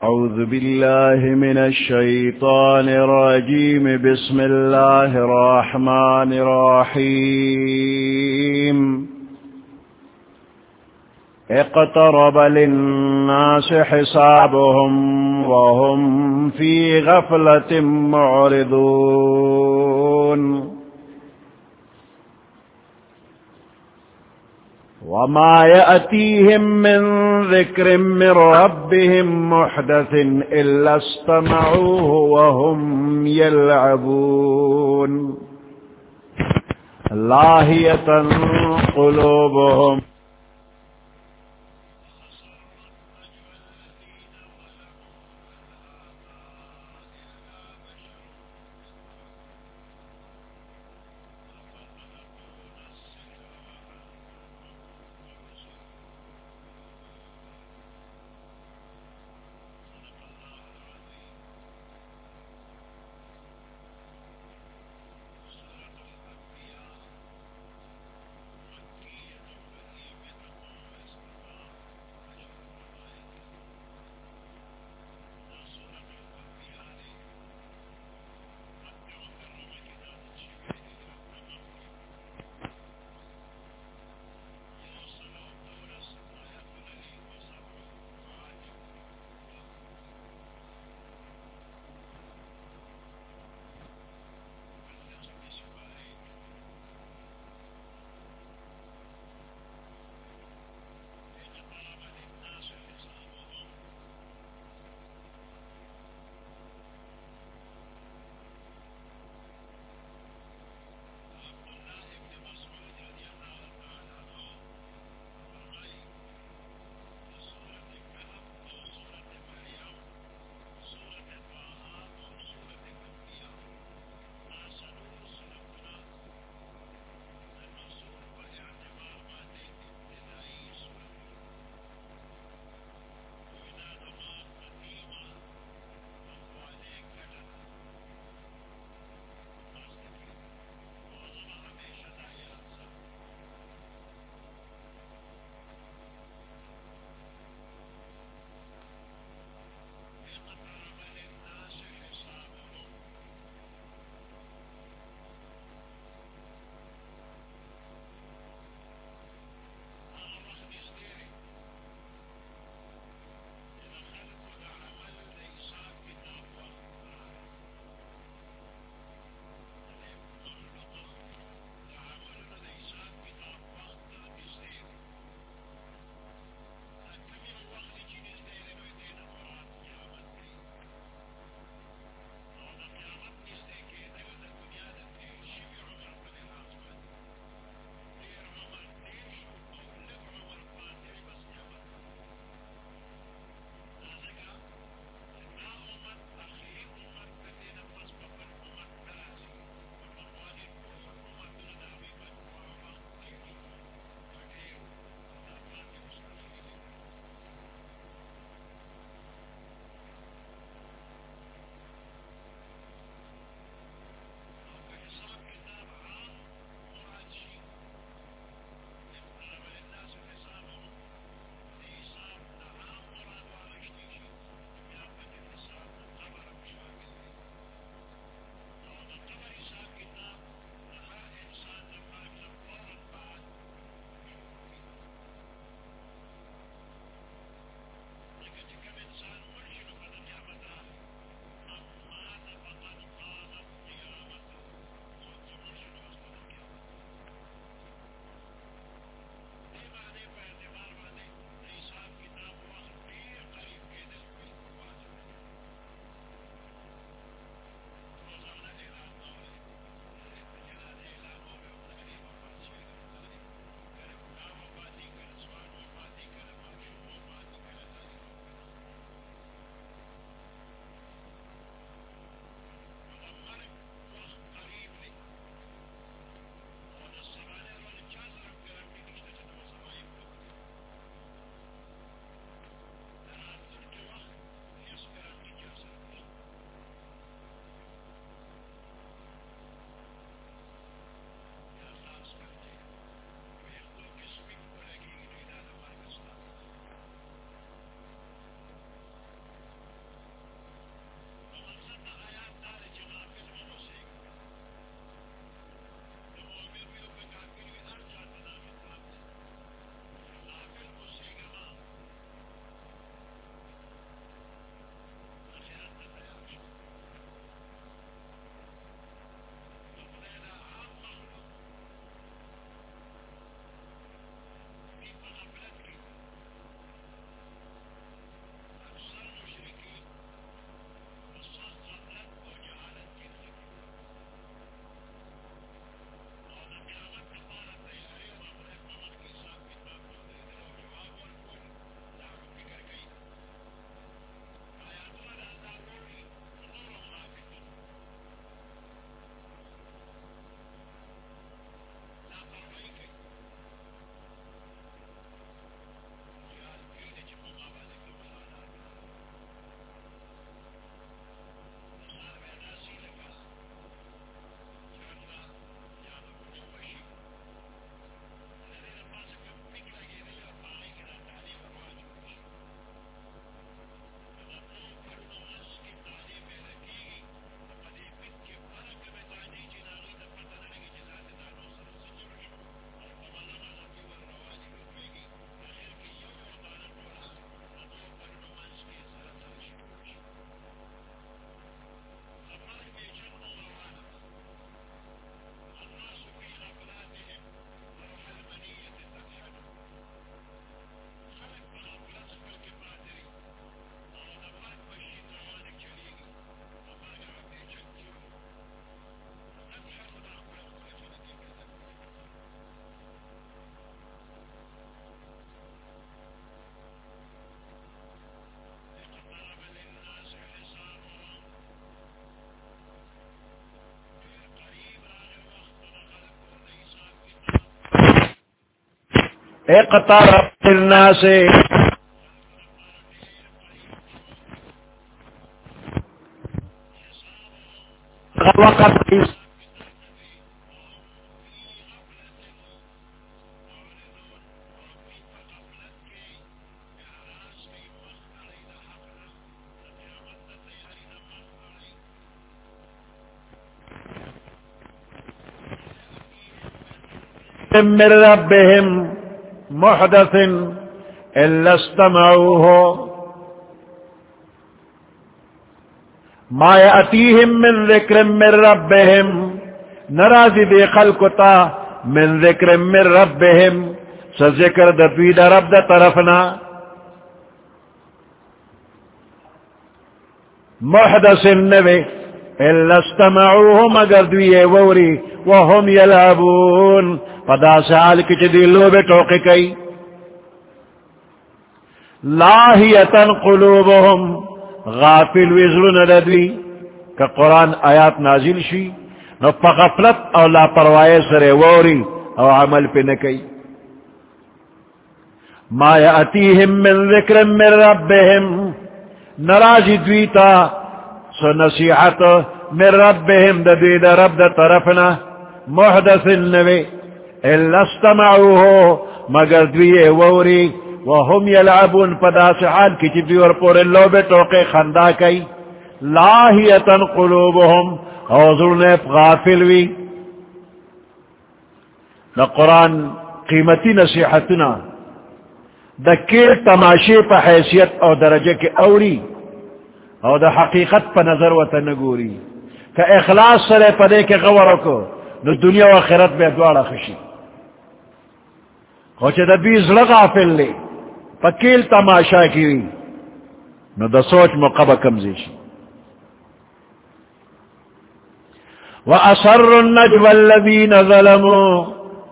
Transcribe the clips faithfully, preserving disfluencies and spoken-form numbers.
أعوذ بالله من الشيطان الرجيم. بسم الله الرحمن الرحيم. اقترب للناس حسابهم وهم في غفلة معرضون. وما يأتيهم من ذكر من ربهم محدث إلا استمعوه وهم يلعبون لاهية قلوبهم اقترب للناس وقت من ربهم محدث إلا استمعوه ما يأتيهم من ذكر من ربهم نرازي بي خلقتا من ذكر من ربهم سذكر دفيد رب دا طرفنا محدث النبي إلا استمعوه مگر دویے ووری وهم يلعبون پدا سال کی چدی لوبے ٹوکے کئی لاہیتن قلوبهم غافل وزرن ردوی کہ قرآن آیات نازل شی نو پا غفلت او لا پروائی سر ووری او عمل پہ نکئی ما یأتیہم من ذکر من ربهم نراجی دویتا سو نصیحت من ربهم دا دوی دا رب دا طرفنا محدث النبی الا استمعوه مگر دوی ووری وهم يلعبون پدا سحال کی چی دوی اور پورے لوبے ٹوکے خندا کئی لاہیتن قلوبهم حضور نے غافل وی دا قرآن قیمتی نصیحتنا دا کیر تماشے پا حیثیت اور درجے کے اوری اور دا حقیقت پا نظر و تنگوری کہ اخلاص سرے پدے کے غورو کو نو دنیا و آخرت بے دوارا خشی خوچے دا بیز لغافل لے پکیل تماشا کیوی نو دا سوچ مقبہ کمزیشی وَأَسَرُّ النَّجْوَ الَّذِينَ ظَلَمُوا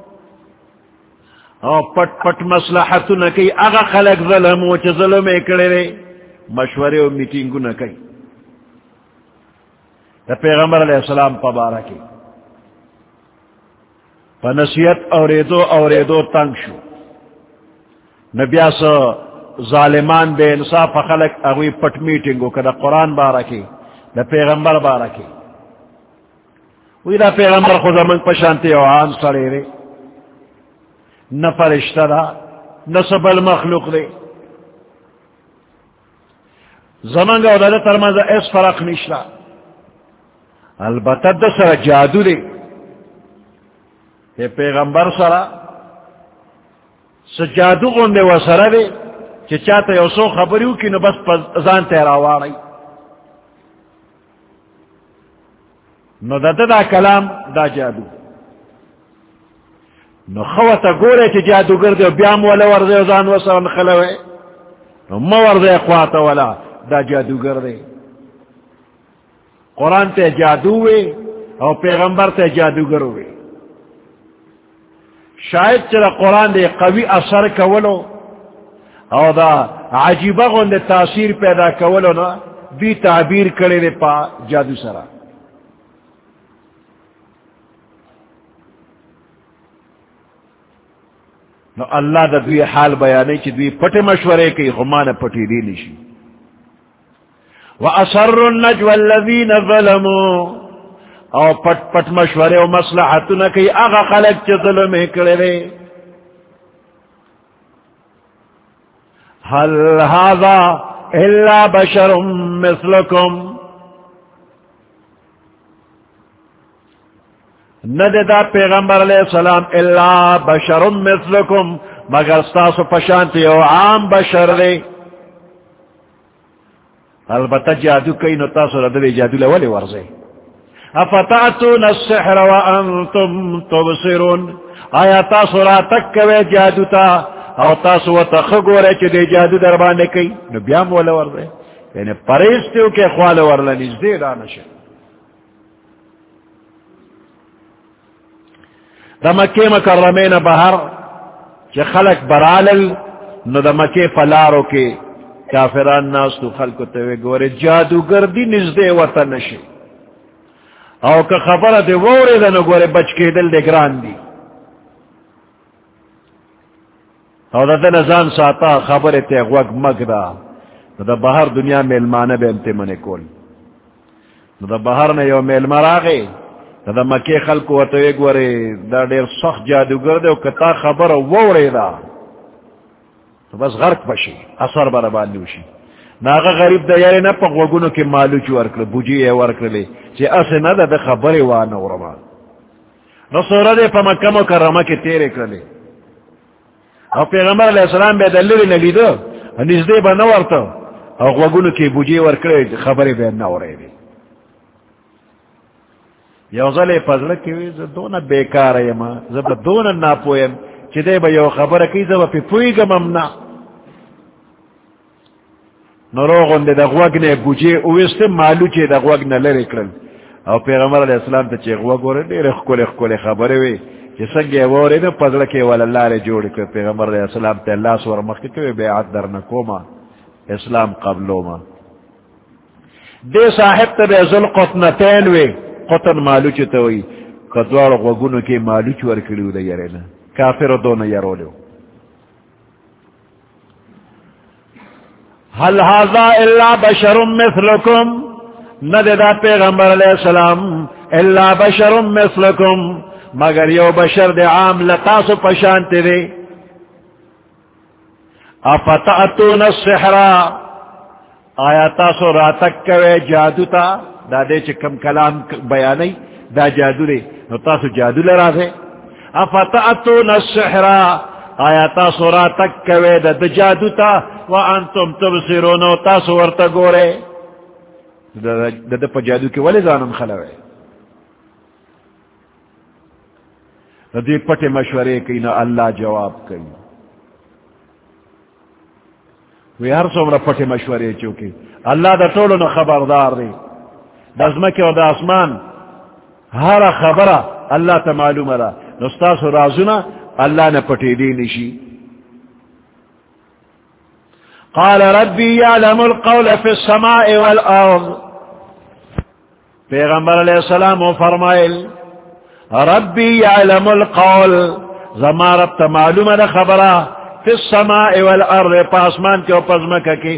او پٹ پٹ مصلحتو نکی اغا خلق ظلمو چا ظلم اکڑے رے مشورے و میٹنگو نکی دا پیغمبر علیہ السلام پبارا کی پا نصیحت اوریدو اوریدو تنگ شو نبیاس ظالمان بے انصاف خلق اگوی پٹ میٹنگو کہ دا قرآن بارا کی دا پیغمبر بارا کی وی دا پیغمبر خود من پشانتی اوہان سڑے رے نہ فرشتہ دا نہ سبل مخلوق دے زمانگا دا دا ترمانزا اس فرق نشتا البتہ دا سر جادو دے پیغمبر سرا سجادو گوندے و سرا دے چی چاہتا یو سو خبریو کی نو بس زان تیراواری نو دا دا, دا کلام دا جادو نو خوتا گورے چی جادو گردے بیام والا ورزے زان و سرا نخلوے نو ما ورزے خواتا والا دا جادو گردے قرآن تے جادوے او پیغمبر تے جادو گروے شاید چرا قرآن دے قوی اثر کولو او دا عجیبہ غن دے تاثیر پیدا کولو نا بھی تعبیر کرے دے پا جادو سرا نو اللہ دا دوی حال بیانے چی دوی پٹ مشورے کی غمان پٹی دی نشی وَأَسَرُّ النَّجْوَ الَّذِينَ ظَلَمُوا او پٹ پٹ مشورے و مصلحتو نکی اغا خلق چی ظلم کرے دے هل هذا الا بشر مثلکم ندے دا پیغمبر علیہ السلام الا بشر مثلکم مگر ستاسو پشانتی او عام بشر دے البتہ جادو کئی نو تاسو ردوی جادو لولی ورزے افتاتون السحر وانتم تبصرون آیا تاسو را تکوے جادو تا او تاسو و تخگورے چی دے جادو دربانے کئی نو بیام والا ورزے یعنی پریستیو کے خوال ورلا نزدے دانشا دا مکے مکرمین بہر چی خلق برالل نو دا مکے فلارو کے کافران ناس تو خلقو توے گورے جادوگر دی نزدے وطا نشے او که خبر دے وورے دا نو گورے بچ کے دل دے گران دی او دا دا نزان ساتا خبر تے غوگ مگ دا دا بہر دنیا میلمانه بے امتمن کول دا بہر نے یو میل مراغی دا مکی خلق وطوی گوری دا دیر سخت جادوگر دے و کتا خبر ووری دا تو بس غرق بشی اثر برابان نیوشی ناغا غریب دا یاری نا پا غوگونو کی مالوچ ورکل بوجی ورکلی چی اسی نا دا دا خبری وانو رما رسول دے پا مکہ مکرمہ کی تیرے کرلی او پیغمبر علیہ السلام بے دلیلی نلی دو نزدے با نورتا او غوگونو کی بوجی ورکلی خبری بے نوری دی یو ظل پزلکی وی زب دونا بیکار ایما زب دونا ناپویم چی دے با یو خبر کی زب پی پویگم امنا نروغن دے دا غوگ نے بوجی اویستے مالو چی دا غوگ نے لر اکرل او پیغمبر علیہ السلام تا چی غوگ ورے دیر اخکول اخکول خبر وی چی سنگی وورے دا پزلکی والا لار جوڑ کر پیغمبر علیہ السلام تا اللہ سور مخی کوئی بیعت در نکوما اسلام قبلو ما دے صاحب تا بے ذل قطنتین وی قطن مالو چی توی کدوار غوگونو کی مالو چی ورکلیو دا یرینا کافر دون یرولیو هل هذا الا بشر مثلکم نددا پیغمبر علیہ السلام الا بشر مثلکم مگر یو بشر دے عام لتاسو پشانتی دے افتأتون السحر آیا تاسو راتک کوئے جادو تا دا دے چکم کلام بیانی دا جادو دے نو تاسو جادو لرا دے افتأتون السحر آیا تاسو راتک کوئے دا دا جادو تا وانتم تبصرون و تاسو ورطا گورے دا دا پا جادو کی ولی زانم خلوے دا دی پٹے مشورے کی نا اللہ جواب کی وی ہر سو مرا پٹے مشورے چوکی اللہ دا طولو نا خبردار دی دا ازمکی و دا اسمان ہر خبرہ اللہ تا معلوم را نستاس و رازونا اللہ نا پٹے دی نشی قال ربی یعلم القول فی السماء والارض پیغمبر علیہ السلام فرمائل ربی یعلم القول زما رب تا معلوم دا خبرہ فی السماء والارض پاسمان کے و پزمکہ کی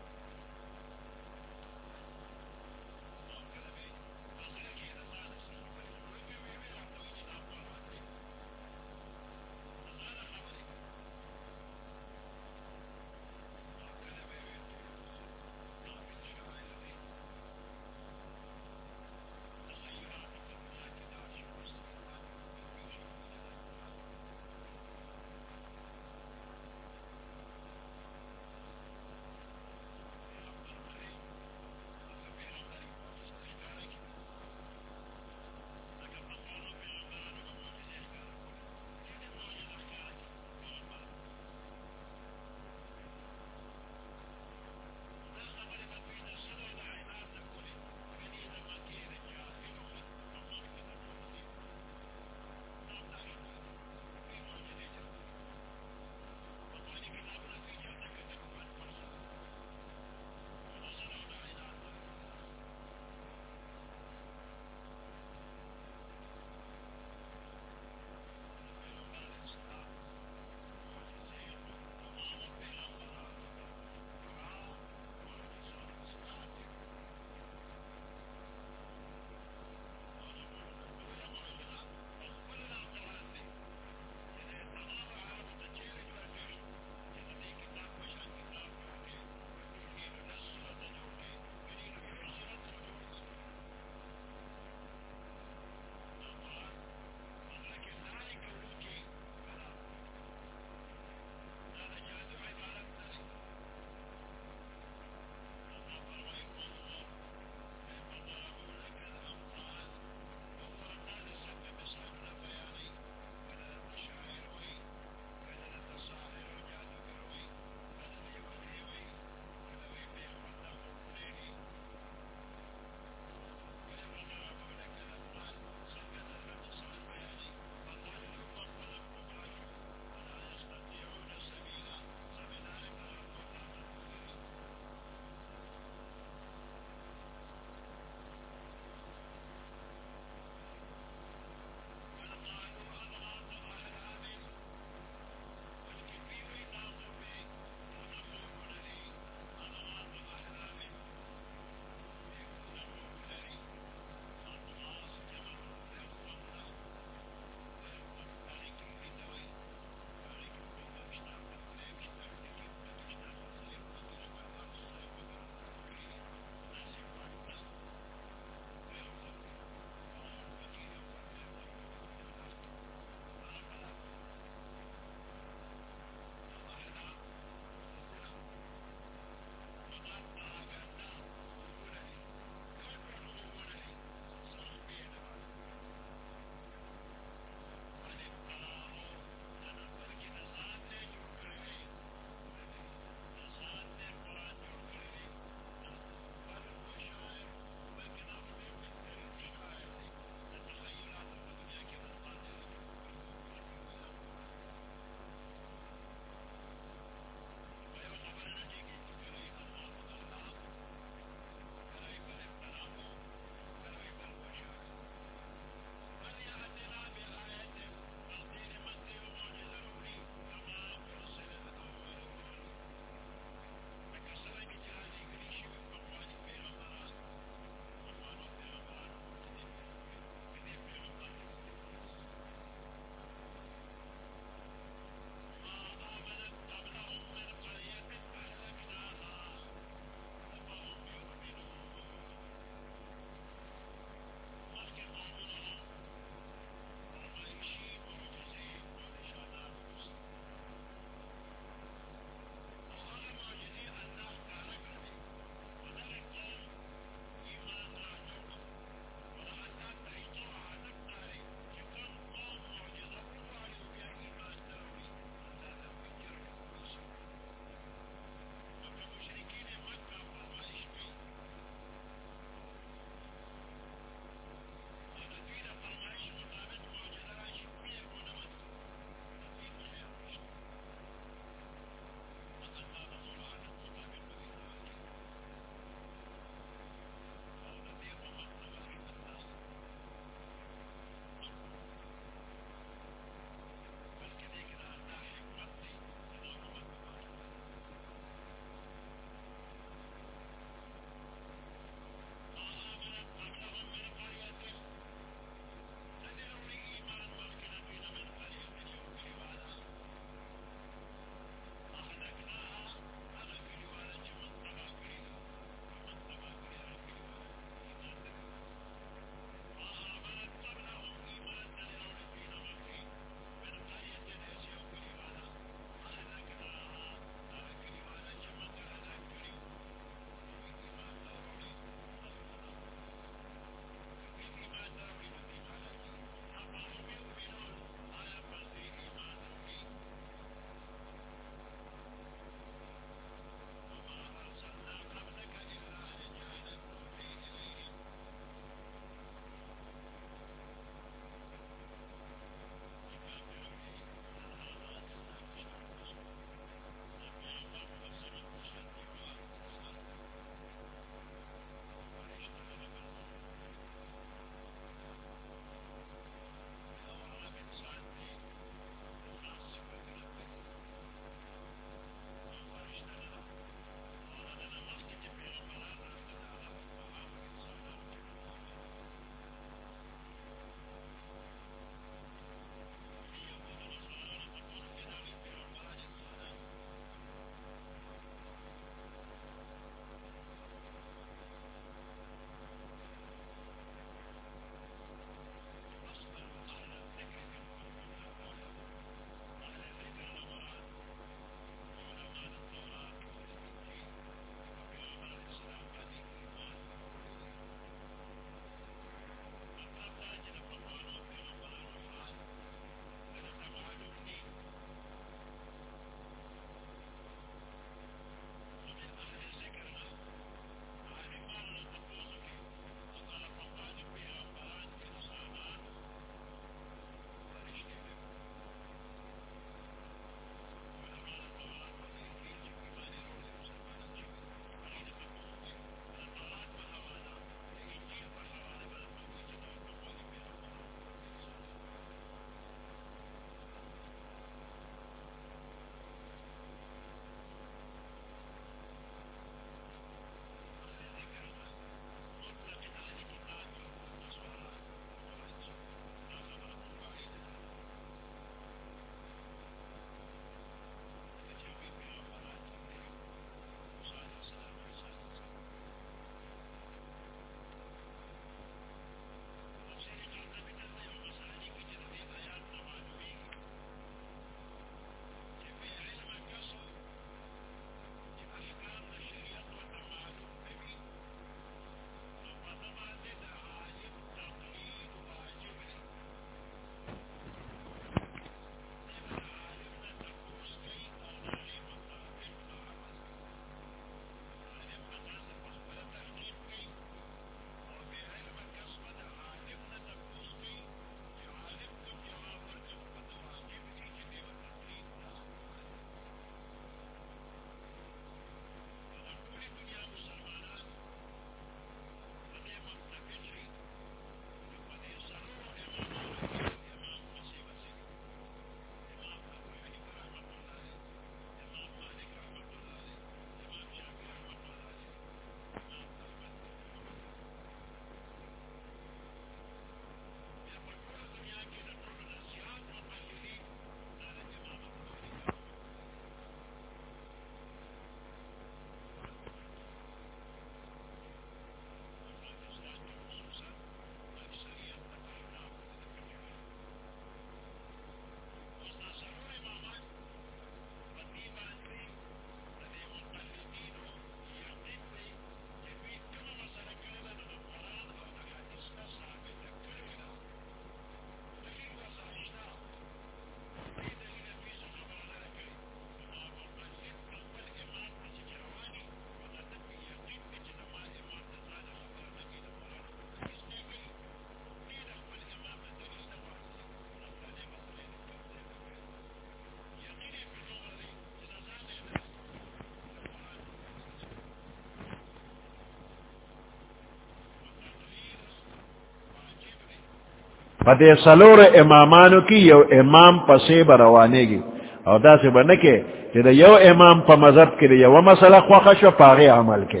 پدے سلور امامانو کی یو امام پسے بروانے گی او دا سے بنکے کہ دا یو امام پا مذہب کی دا یو مسئلہ خوخش و پاغی عمل کے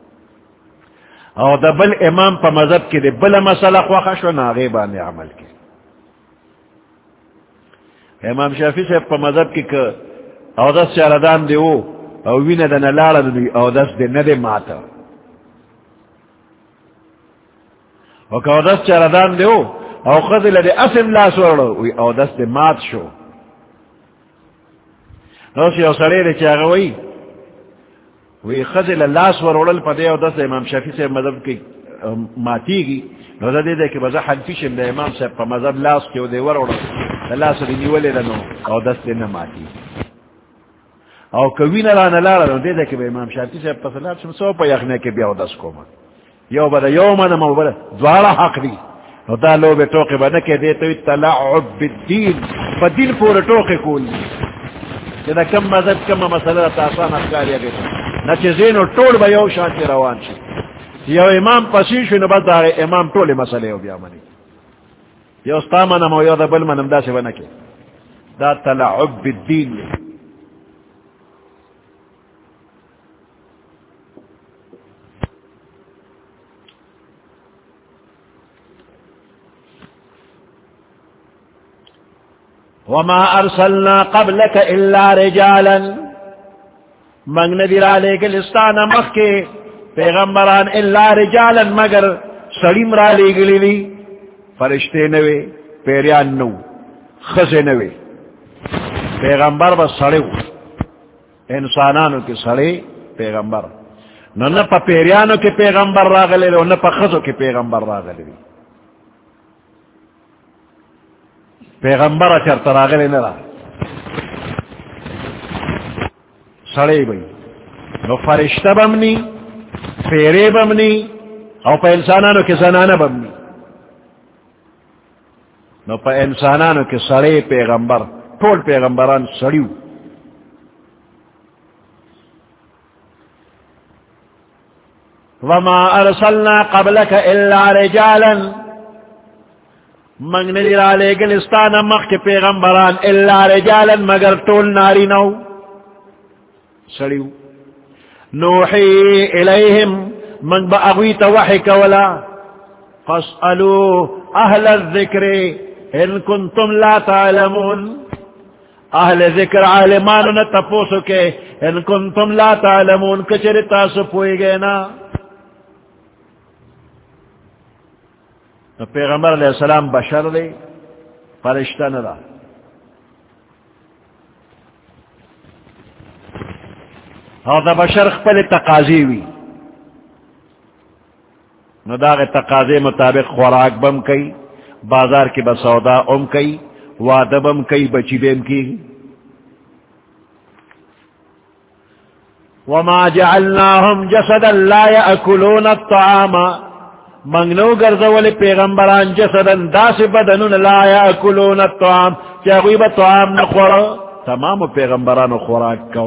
او دا بل امام پا مذہب کی دا بل مسئلہ خوخش و ناغی بانے عمل کے امام شافی سے پا مذہب کی کہ او دس چاردان دے او او وین دا نلال دا دی او دس دے ندے ماتا او کہ او دس چاردان دے او او خضل دے اسم لا سوڑو او دس دے مات شو نو سی او سڑے دے چاگوئی وی خضل لاس ورولل پا دے او دس امام شافی سے مذہب کی ماتی گی نو دا دے دے کہ بزا حنفی شم دے امام سے پا مذہب لاس کیو دے ورولل لاس دے نیولے دنو او دس دے نماتی او کوی نلا نلا نو دے دے کہ امام شافی سے پا صلاح شم سو پا یخنے کے بیا او دس کو من یو بدا یو من مو بدا دوارا حق دی نو دا لو بے توقع بنا کہ دیتوی تلعب بالدین پا دین پور توقع کول دا کم مذہب کم مسئلہ تاسان افکاری اگر نچے زینو ٹول با یو شانتی روان شی یو امام پسیشو نبا دا امام ٹول مسئلے ہو بیا منی یو ستا منم و یو دا بل منم دا سے بنکے دا تلعب بالدین لی وما ارسلنا قبلك الا رجالا من ندر عليك الاسطان مخي پیغمبران الا رجالا مگر سلیم را لے گلی لی فرشتے نوے پیریان نو خزے نوے پیغمبر بس سڑے ہو انسانانو کے سڑے پیغمبر نو نپا پیریانو کے پیغمبر را گلے لی نپا خزو کے پیغمبر را گلے لی پیغمبر اچر تراغلے نرا سڑے بھئی نو فرشتہ بمنی پیرے بمنی او پا انسانانو کے زنانہ بمنی نو پا انسانانو کے سڑے پیغمبر ٹول پیغمبران سڑیو وما ارسلنا قبلك الا رجالا منگ ندر آلے گلستان مخ کے پیغمبران اللہ رجالا مگر طول ناری نو سڑیو نوحی الیہم منگ با اغویت وحی کولا فاسألو اہل الذکر ان کنتم لا تعلمون اہل ذکر عالمانو نتپوسو کے ان کنتم لا تعلمون کچر تاسو پوئی گئے نا پیغمبر علیہ السلام بشر دے فرشتہ ندا اور دا بشر خپل تقاضی وی نو داغ تقاضی مطابق خوراک بم کئی بازار کی بسودا ام کئی وعدہ بم کئی بچی بیم کی وما جعلناهم جسدا لا يأكلون الطعام منگنو گرزولی پیغمبران جسدن داس بدنون لا یاکلون الطعام چاگوی با طعام نخورا تمام پیغمبران خوراک کو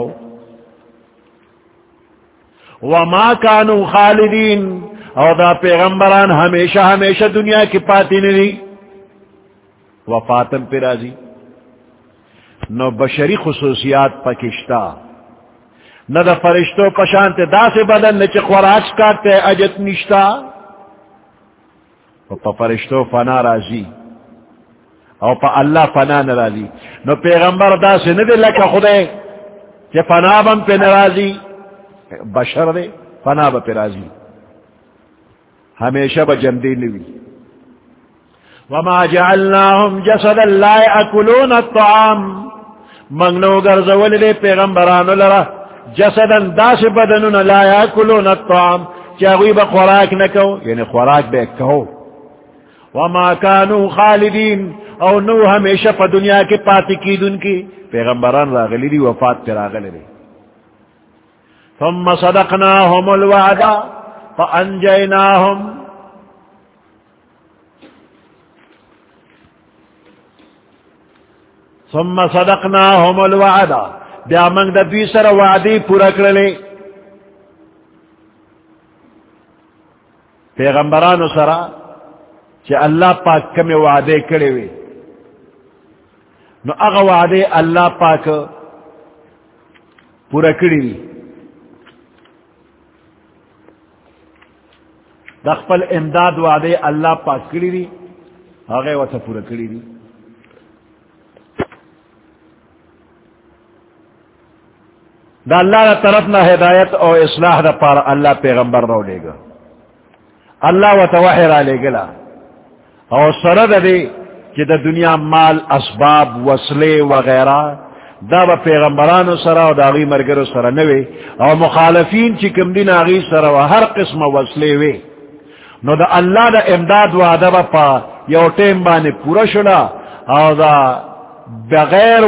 وما کانو خالدین او دا پیغمبران ہمیشہ ہمیشہ دنیا کی پاتی نہیں وفاتن پی رازی نو بشری خصوصیات پکشتا نہ دا فرشتو پشانت داس بدن نچ خوراک کاتے اجت نشتا پا فرشتو فنا رازی او پا اللہ فنا نرازی نو پیغمبر دا سے ندے لکا خودے کہ فنا بم پہ نرازی بشر دے فنا با پہ رازی ہمیشہ با جندی نوی وما جعلناهم جسدا لا يأكلون الطعام منگنو گرزولی دے پیغمبرانو لرا جسدا دا سے بدنون لا يأكلون الطعام چاگوی با خوراک نکو یعنی خوراک بے کہو وما كانوا خالدین او نو ہمیشہ پا دنیا کے پاتی کی دن کی پیغمبران راغلی دی وفات پر راغلی دی ثم صدقناهم الوعد فانجیناهم ثم صدقناهم الوعد بیا منگ دا دوی سر وعدی پورا کرلے پیغمبرانو سرا کہ اللہ پاک کم وعدے کرے ہوئے نو اغا وعدے اللہ پاک پورا کری دی دخپل امداد وعدے اللہ پاک کری دی آگے وطا پورا کری دی دا اللہ دا طرف نہ ہدایت اور اصلاح دا پار اللہ پیغمبر رو لے گا اللہ وطا وحی را لے گلا اور سرد دے کہ دا دنیا مال اسباب وصلے وغیرہ دا با پیغمبران سرا و دا آغی مرگر سرا نوے اور مخالفین چی کم دین آغی سرا و ہر قسم وصلے وے نو دا اللہ دا امداد و عدب پا یو ٹیم بانے پورا شلا اور دا بغیر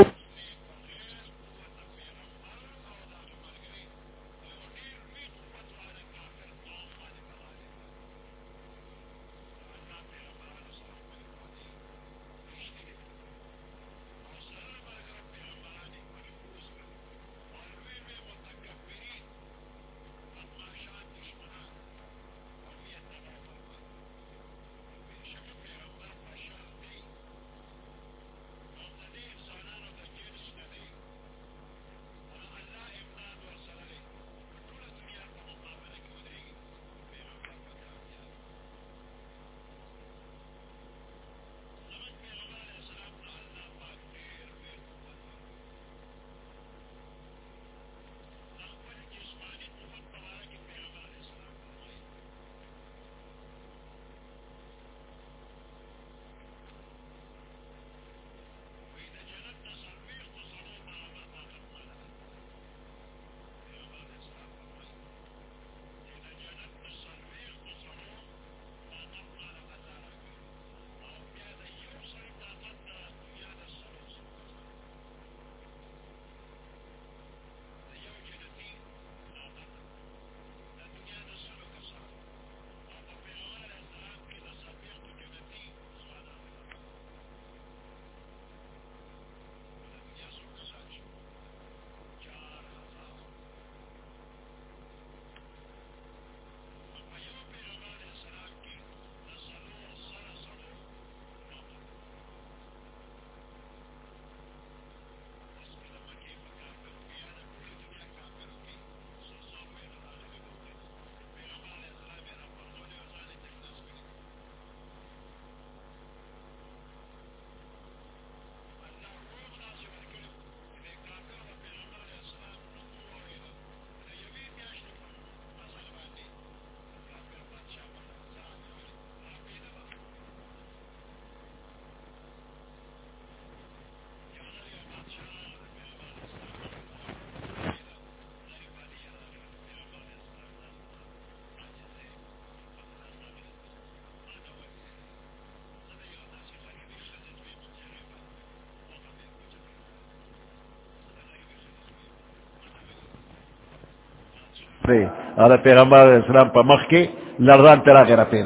اور پیغمبر علیہ السلام پا مخ کے لرزان تیرا غیرہ پیدا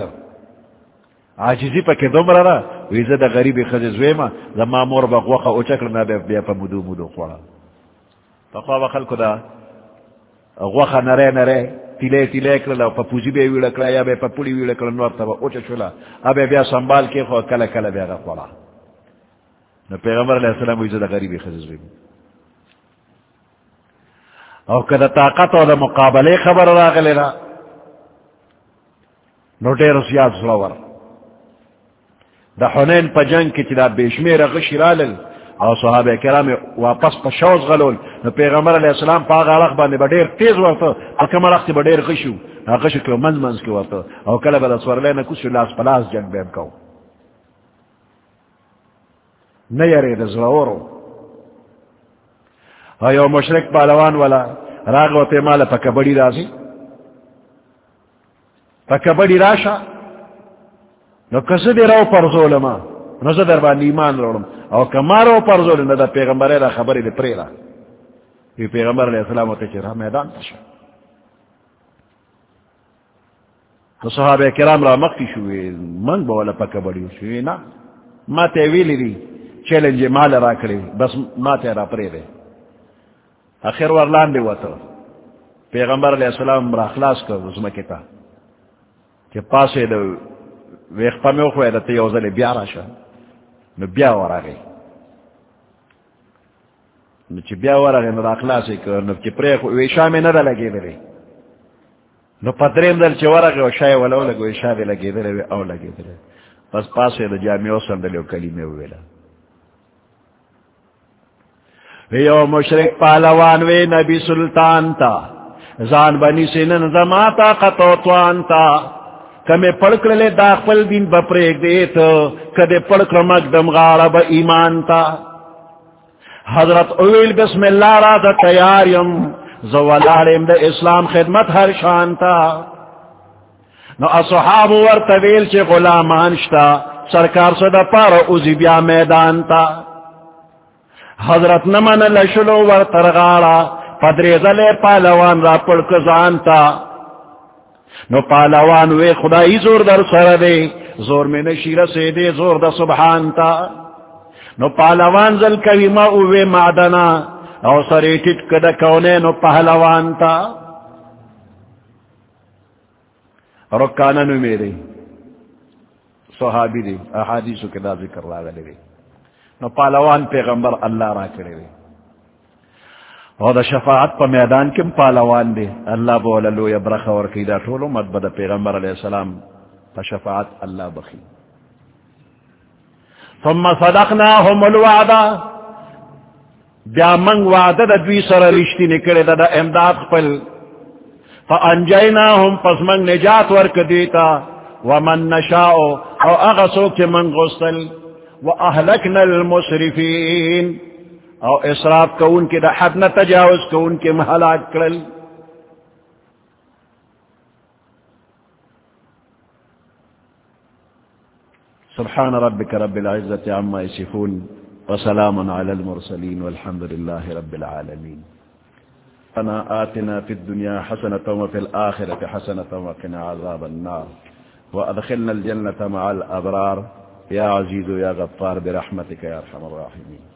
عاجزی پا کہ دوم را ویزا دا غریبی خزیزوی ما دا مامور با غوخا اوچکرنا بیا پا مدو مدو خورا پا خواب خلکو دا غوخا نرے نرے تیلے تیلے کرلا پا پوزی بے ویڑا کرلا یا بے پا پولی ویڑا کرلا نور تا با اوچا شولا ابے بیا سنبال کے خوا کلا کلا بیا غا خورا نو پیغمبر علیہ السلام ویزا دا غریبی خزیزوی ما او کدا طاقت او دا مقابلے خبر راغلے را نو دیر سیاد سلور دا حنین پا جنگ کی چدا بیشمیر غشی رالل او صحابہ کرام واپس پا شوز غلول نو پیغمبر علیہ السلام پا آغا رخ باندے با دیر تیز ورطا اکم رخ تی با دیر غشو غشو کلو منز منز کی ورطا او کلا با دا سورلین کسو لاس پلاس جنگ بیم کو نیاری دا زلورو ایو مشرک پالوان والا راغ و پیمال پا کبڑی رازی پا کبڑی راشا نو کسی دی رو پر ظلما نو زدر با نیمان رولم او کما رو پر ظلم دا پیغمبر را خبری دی پری را یہ پیغمبر علیہ السلام ہوتے چرا میدان تشا تو صحابہ کرام را مخی شوئے من بولا پا کبڑی شوئے نا ما تیویلی دی چیلنج مال را کری بس ما تیرا پری دی آخر ورلان دی وطا پیغمبر علیہ السلام را خلاص کر رسمہ کتا کہ پاسے دا ویخپا میں خوئے دتا یوزل بیا راشا نو بیا وراغی نو چی بیا وراغی نو دا اخلاسی کر نو چی پریخ ویشا میں ندا لگی دلی نو پترین دل چی وراغی و شای ولو لگو ویشا دی لگی دلی او لگی دلی پس پاسی دا جامعو سندلی و کلمی ویلا ویو مشرک پالوان وی نبی سلطان تا زان بنی سنن زماتا قطوطوان تا کمی پڑکر لے داخل دین بپریک دیتا کدے پڑکر مقدم غارب ایمان تا حضرت اویل بسم اللہ را دا تیاریم زوالاریم دا اسلام خدمت ہر شانتا نو اصحاب ورطویل چے غلامانشتا سرکار صدا پارا اوزی بیا میدان تا حضرت نمن لشلو ورطرغارا پدریزلے پالوان را پڑکزانتا نو پالوان وے خدای زور در سر دے زور میں نشیر سے دے زور دا سبحان تا نو پالوان زل کبھی ما اوے معدنا او سری ٹٹ کدا کونے نو پہلوان تا رکانا نو میرے صحابی دے احادیثو کدا ذکر لاغا لے نو پالوان پیغمبر اللہ را کرے دے او دا شفاعت پا میدان کم پالوان دے اللہ بولا لو یا برخ ورکی دا ٹولو مد بدا پیغمبر علیہ السلام پا شفاعت اللہ بخی ثم صدقناهم الوعدہ بیا منگ وعدہ دا دوی سر رشتی نکرے دا دا امداد خپل فانجیناهم پس منگ نجات ورک دیتا ومن نشاؤ او اغسو کے منگ غسل واہلکنا المسرفین او اسراف کو ان کے دا حد نہ تجاوز کو ان کے محلاک کرل سبحان ربك رب العزة عما يصفون وسلام على المرسلين والحمد لله رب العالمين أنا آتنا في الدنيا حسنة وفي الآخرة حسنة وقنا عذاب النار وأدخلنا الجنة مع الأبرار يا عزيز يا غفار برحمتك يا أرحم الراحمين